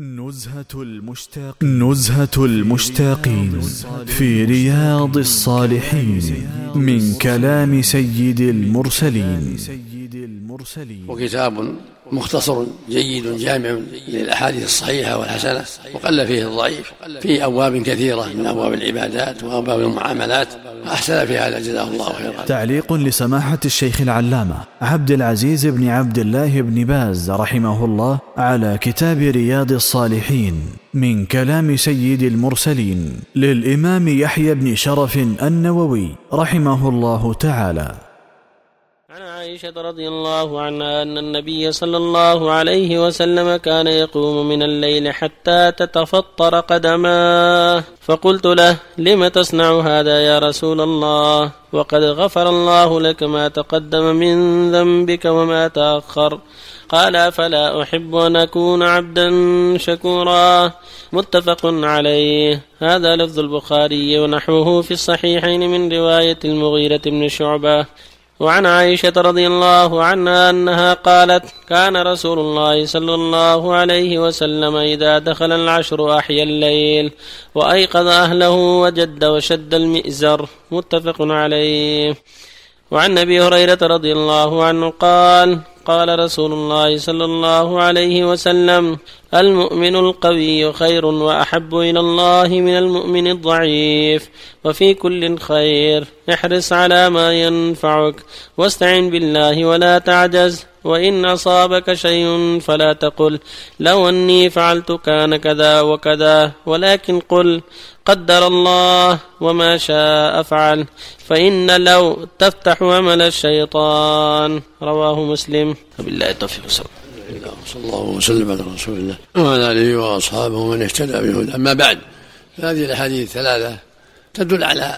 نزهة المشتاقين في رياض الصالحين من كلام سيد المرسلين. وكتاب مختصر جيد جامع للأحاديث الصحيحة والحسنة، وقل فيه الضعيف، في أبواب كثيرة من أبواب العبادات وأبواب المعاملات، أحسن في هذا جزاه الله خيرا. تعليق لسماحة الشيخ العلامة عبد العزيز بن عبد الله بن باز رحمه الله على كتاب رياض الصالحين من كلام سيد المرسلين للإمام يحيى بن شرف النووي رحمه الله تعالى. عن عائشة رضي الله عنها أن النبي صلى الله عليه وسلم كان يقوم من الليل حتى تتفطر قدماه، فقلت له: لم تصنع هذا يا رسول الله؟ وقد غفر الله لك ما تقدم من ذنبك وما تأخر. قال: فلا أحب أن أكون عبدا شكورا. متفق عليه. هذا لفظ البخاري ونحوه في الصحيحين من رواية المغيرة بن شعبة. وعن عائشة رضي الله عنها أنها قالت: كان رسول الله صلى الله عليه وسلم إذا دخل العشر أحيا الليل وأيقظ أهله وجد وشد المئزر. متفق عليه. وعن أبي هريرة رضي الله عنه قال: قال رسول الله صلى الله عليه وسلم: المؤمن القوي خير وأحب إلى الله من المؤمن الضعيف، وفي كل خير. احرص على ما ينفعك واستعن بالله ولا تعجز، وإن أصابك شيء فلا تقل لو أني فعلت كان كذا وكذا، ولكن قل قدر الله وما شاء فعل، فإن لو تفتح عمل الشيطان. رواه مسلم. وبالله التوفيق. صلى الله وسلم على رسول الله وعلى آله وأصحابه ومن اهتدى بهداه. أما بعد، هذه الأحاديث الثلاثة تدل على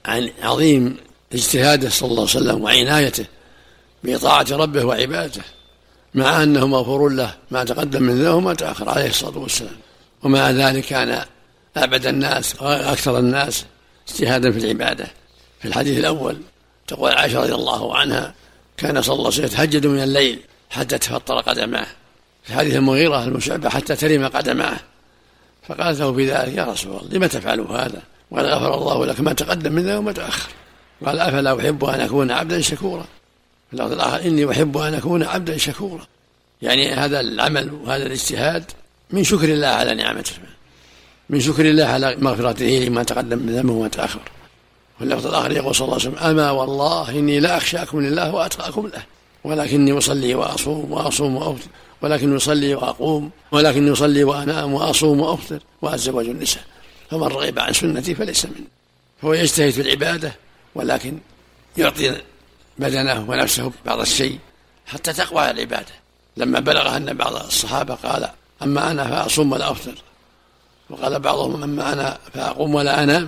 عظيم اجتهاده صلى الله عليه وسلم وعنايته بطاعة ربه وعبادته، مع أنه مغفور له ما تقدم من ذنبه وما تأخر عليه الصلاة والسلام. ومع ذلك كان أعبد الناس وأكثر الناس اجتهادا في العبادة. في الحديث الأول تقول عائشة رضي الله عنها: كان صلى الله عليه وسلم يتهجد من الليل حتى تفطر قدماه. في حديث المغيرة المشعبة: حتى ترم قدماه. فقالت له في ذلك: يا رسول الله، لم تفعل هذا وقد غفر الله لك ما تقدم من ذنبه وما تأخر؟ قال: أفلا أحب أن أكون عبدا شكورا. في اللفظ الآخر: إني أحب أن أكون عبدا شكورا. يعني هذا العمل وهذا الاجتهاد من شكر الله على نعمته، من شكر الله على مغفرته لما تقدم من ذنبه وما تأخر. واللفظ الآخر يقول صلى الله عليه وسلم: أما والله إني لا أخشاكم لله وأتقاكم له، ولكني أصلي وأصوم وأفطر، ولكني أصلي وأقوم، ولكني أصلي وأنام وأصوم وأفطر وأتزوج النساء، فمن رغب عن سنتي فليس مني. فهو يجتهد في العبادة، ولكن يعطي بدنه ونفسه بعض الشيء حتى تقوى على العبادة. لما بلغ أن بعض الصحابة قال: أما أنا فأصوم ولا أفطر، وقال بعضهم: أما أنا فأقوم ولا أنام،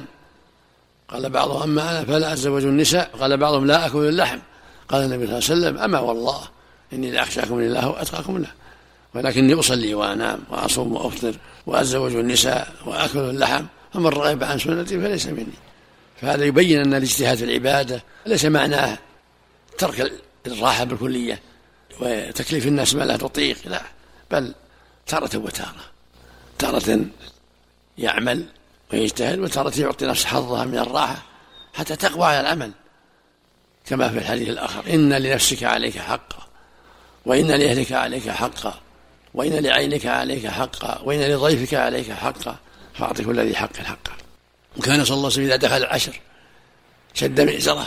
قال بعضهم: أما أنا فلا أتزوج النساء، قال بعضهم: لا أكل اللحم. قال النبي صلى الله عليه وسلم: أما والله إني لأخشاكم لله وأتقاكم له، ولكني أصلي وأنام وأصوم وأفطر وأتزوج النساء وأكل اللحم، فمن رغب عن سنتي فليس مني. فهذا يبين أن الاجتهاد في العبادة ليس معناه ترك الراحة بالكلية وتكليف الناس ما لا تطيق، لا، بل تارة وتارة، تارة يعمل ويجتهد، وتارة يعطي نفسه حظها من الراحة حتى تقوى على العمل، كما في الحديث الآخر: إن لنفسك عليك حقا، وإن لأهلك عليك حقا، وإن لعينك عليك حقا، وإن لضيفك عليك حقا، فأعطي كل ذي حق حقه. وكان صلى الله عليه وسلم إذا دخل العشر شد مئزره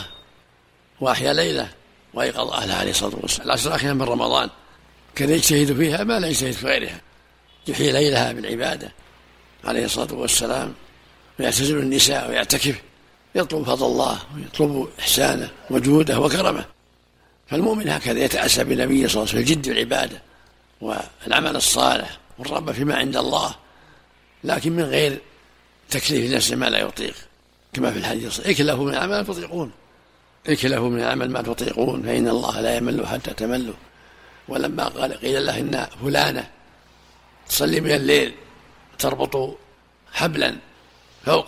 وأحيا ليله وأيقظ أهله عليه الصلاة والسلام. العشر الأخيرة من رمضان كان يجتهد فيها ما لا يجتهد في غيرها، يحيي ليلها بالعبادة عليه الصلاة والسلام، ويعتزل النساء ويعتكف، يطلب فضل الله ويطلب إحسانه وجوده وكرمه. فالمؤمن هكذا يتأسى بالنبي صلى الله عليه وسلم الجد والعبادة والعمل الصالح والرغبة فيما عند الله، لكن من غير تكليف نفسه ما لا يطيق، كما في الحديث: اكلفوا من العمل ما تطيقون، اكلفوا من العمل ما تطيقون، فإن الله لا يمل حتى تملوا. ولما قيل له إن فلانة تصلي من الليل تربط حبلا فوق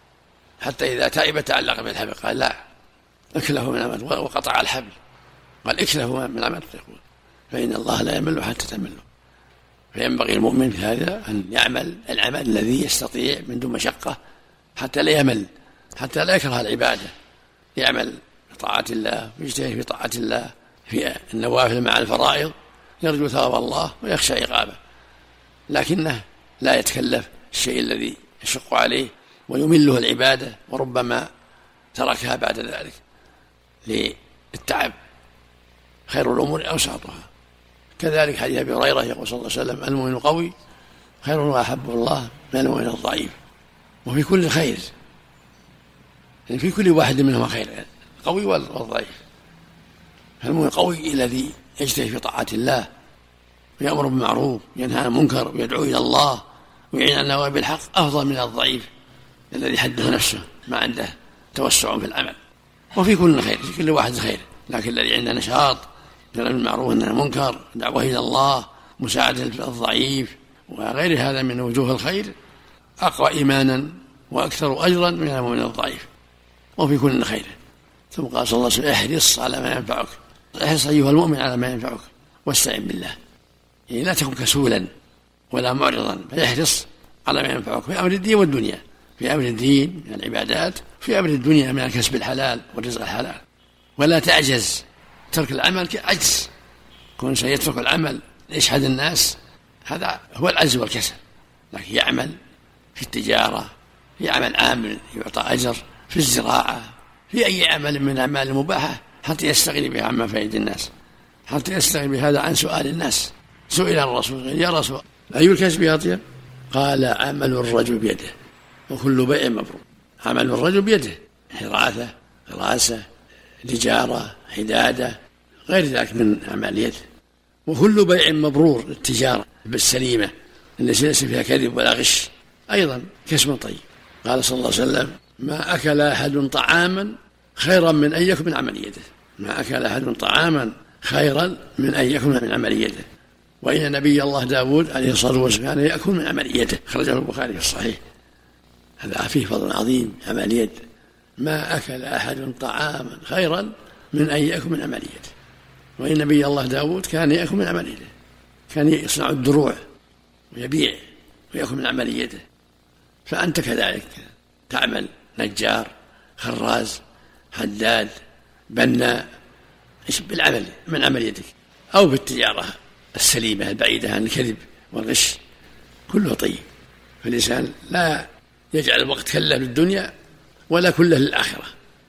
حتى إذا تعب تعلق بالحبل، قال: لا، اكله من العمل، وقطع الحبل، قال: اكله من العمل تطيقون، فإن الله لا يمل حتى تملوا. فينبغي المؤمن في هذا أن يعمل العمل الذي يستطيع من دون مشقة حتى لا يمل، حتى لا يكره العبادة، يعمل بطاعة الله ويجتهد في طاعة الله في النوافل مع الفرائض، يرجو ثواب الله ويخشى عقابه، لكنه لا يتكلف الشيء الذي يشق عليه ويمله العبادة، وربما تركها بعد ذلك للتعب. خير الأمور أوساطها. كذلك حديث أبي هريرة يقول صلى الله عليه وسلم: المؤمن القوي خير وأحب الله من المؤمن الضعيف. وفي كل خير، يعني في كل واحد منهما خير، القوي والضعيف. فالمؤمن القوي الذي يجتهد في طاعة الله ويأمر بالمعروف وينهى عن المنكر ويدعو إلى الله ويعين على النوائب بالحق أفضل من الضعيف الذي حده نفسه ما عنده توسع في العمل. وفي كل خير، في كل واحد خير، لكن الذي عنده نشاط يأمر بالمعروف ونهى عن المنكر، دعوة إلى الله، مساعدة الضعيف وغير هذا من وجوه الخير أقوى إيمانا وأكثر أجرا من المؤمن الضعيف. وفي كل خير. ثم قال صلى الله عليه وسلم: احرص على ما ينفعك، احرص أيها المؤمن على ما ينفعك واستعن بالله. يعني لا تكن كسولا ولا معرضا، فيحرص على ما ينفعك في أمر الدين والدنيا، في أمر الدين من العبادات، في أمر الدنيا من الكسب الحلال والرزق الحلال. ولا تعجز، ترك العمل كعجز، كون سيترك العمل يشهد الناس، هذا هو العجز والكسل. لكن يعمل في التجارة، في عمل عامل يعطى أجر، في الزراعة، في أي عمل من الأعمال المباحة، حتى يستغني بها عما فائد الناس، حتى يستغني بهذا عن سؤال الناس. سئل الرسول: يا رسول أي الكسب أطيب؟ قال: عمل الرجل بيده وكل بيع مبرور. عمل الرجل بيده، حراثة، غراسة، تجارة، حدادة، غير ذلك من أعمال يده. وكل بيع مبرور، التجارة بالسليمة التي ليس فيها كذب ولا غش، أيضا كسب طيب. قال صلى الله عليه وسلم: ما أكل أحد طعاما خيرا من أن يكون من عمل يده. ما أكل أحد طعاما خيرا من أن يكون من عمل يده. وإن نبي الله داود عليه الصلاة والسلام يأكل من عمل يده، خرجه البخاري في الصحيح. هذا فيه فضل عظيم، عمل يد. ما أكل أحد طعاما خيرا من أن يأكل من عمل يده. وإن نبي الله داود كان يأكل من عمل يده، كان يصنع الدروع ويبيع ويأكل من عمل يده. فأنت كذلك تعمل نجار، خراز، حداد، بناء، بالعمل من عمل يدك، أو بالتجارة السليمة البعيدة عن الكذب والغش، كله طيب. فالإنسان لا يجعل الوقت كله للدنيا ولا كله للآخرة،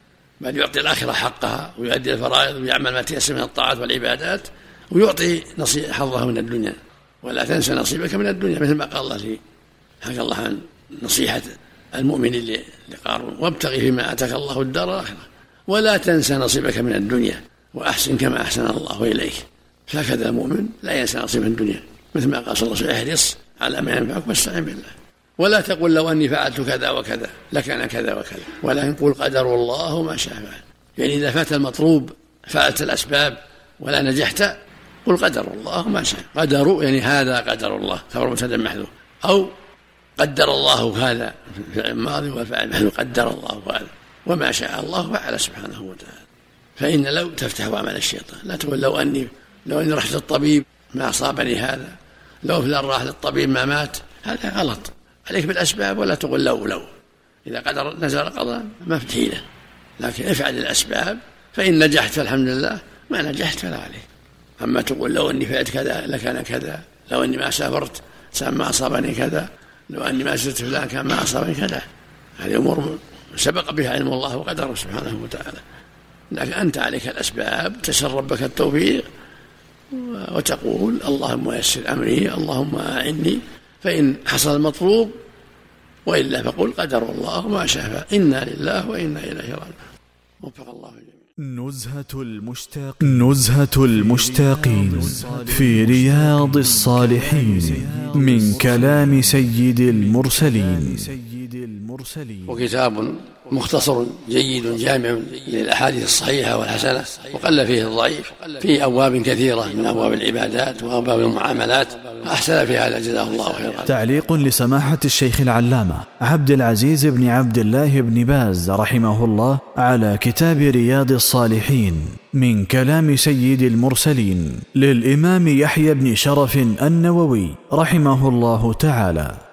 بل يعطي الآخرة حقها ويؤدي الفرائض ويعمل ما تيسر من الطاعات والعبادات، ويعطي حظه من الدنيا. ولا تنسى نصيبك من الدنيا، مثل ما قال الله لي حكى الله عن نصيحة المؤمن لقارون: وابتغي فيما آتاك الله الدار الآخرة ولا تنسى نصيبك من الدنيا وأحسن كما أحسن الله إليك. فهكذا المؤمن لا ينسى نصيب الدنيا، مثل ما قال صلى الله عليه وسلم: احرص على ما ينفعك واستعن بالله. ولا تقل لو أني فعلت كذا وكذا لكان كذا وكذا، ولكن قل قدر الله ما شاء فعل. يعني إذا فات المطلوب فعلت الأسباب ولا نجحت، قل قدر الله ما شاء. قدر يعني هذا قدر الله، خبر مبتدأ محذوف، أو قدر الله هذا في الماضي والفعل محذوف، قدر الله هذا وما شاء الله فعل سبحانه وتعالى. فإن لو تفتح عمل الشيطان. لا تقول لو أني رحت للطبيب ما أصابني هذا، لو فلان راح للطبيب ما مات، هذا غلط. عليك بالأسباب ولا تقول لو إذا قدر نزل قضاء ما في حيلة، لكن افعل الأسباب، فإن نجحت فالحمد لله، ما نجحت فلا عليك. أما تقول لو أني فعلت كذا لكان كذا، لو أني ما سافرت ما أصابني كذا، لو أني ما زرت فلان كان ما أصابني كذا. هذه أمور سبق بها علم الله وقدره سبحانه وتعالى. لكن أنت عليك الأسباب، تسأل ربك التوفيق وتقول اللهم يسر أمري، اللهم أعني، فإن حصل المطلوب، وإلا فقل قدر الله ما شاء. إنا لله وإنا إليه راجعون. وفق الله الجميع. نزهة المشتاقين في رياض الصالحين من كلام سيد المرسلين. المرسلين. وكتاب مختصر جيد جامع للأحاديث الصحيحة والحسنة، وقل فيه الضعيف، في أبواب كثيرة من أبواب العبادات وأبواب المعاملات، أحسن في هذا جزاه الله خيرا. تعليق لسماحة الشيخ العلامة عبد العزيز بن عبد الله بن باز رحمه الله على كتاب رياض الصالحين من كلام سيد المرسلين للإمام يحيى بن شرف النووي رحمه الله تعالى.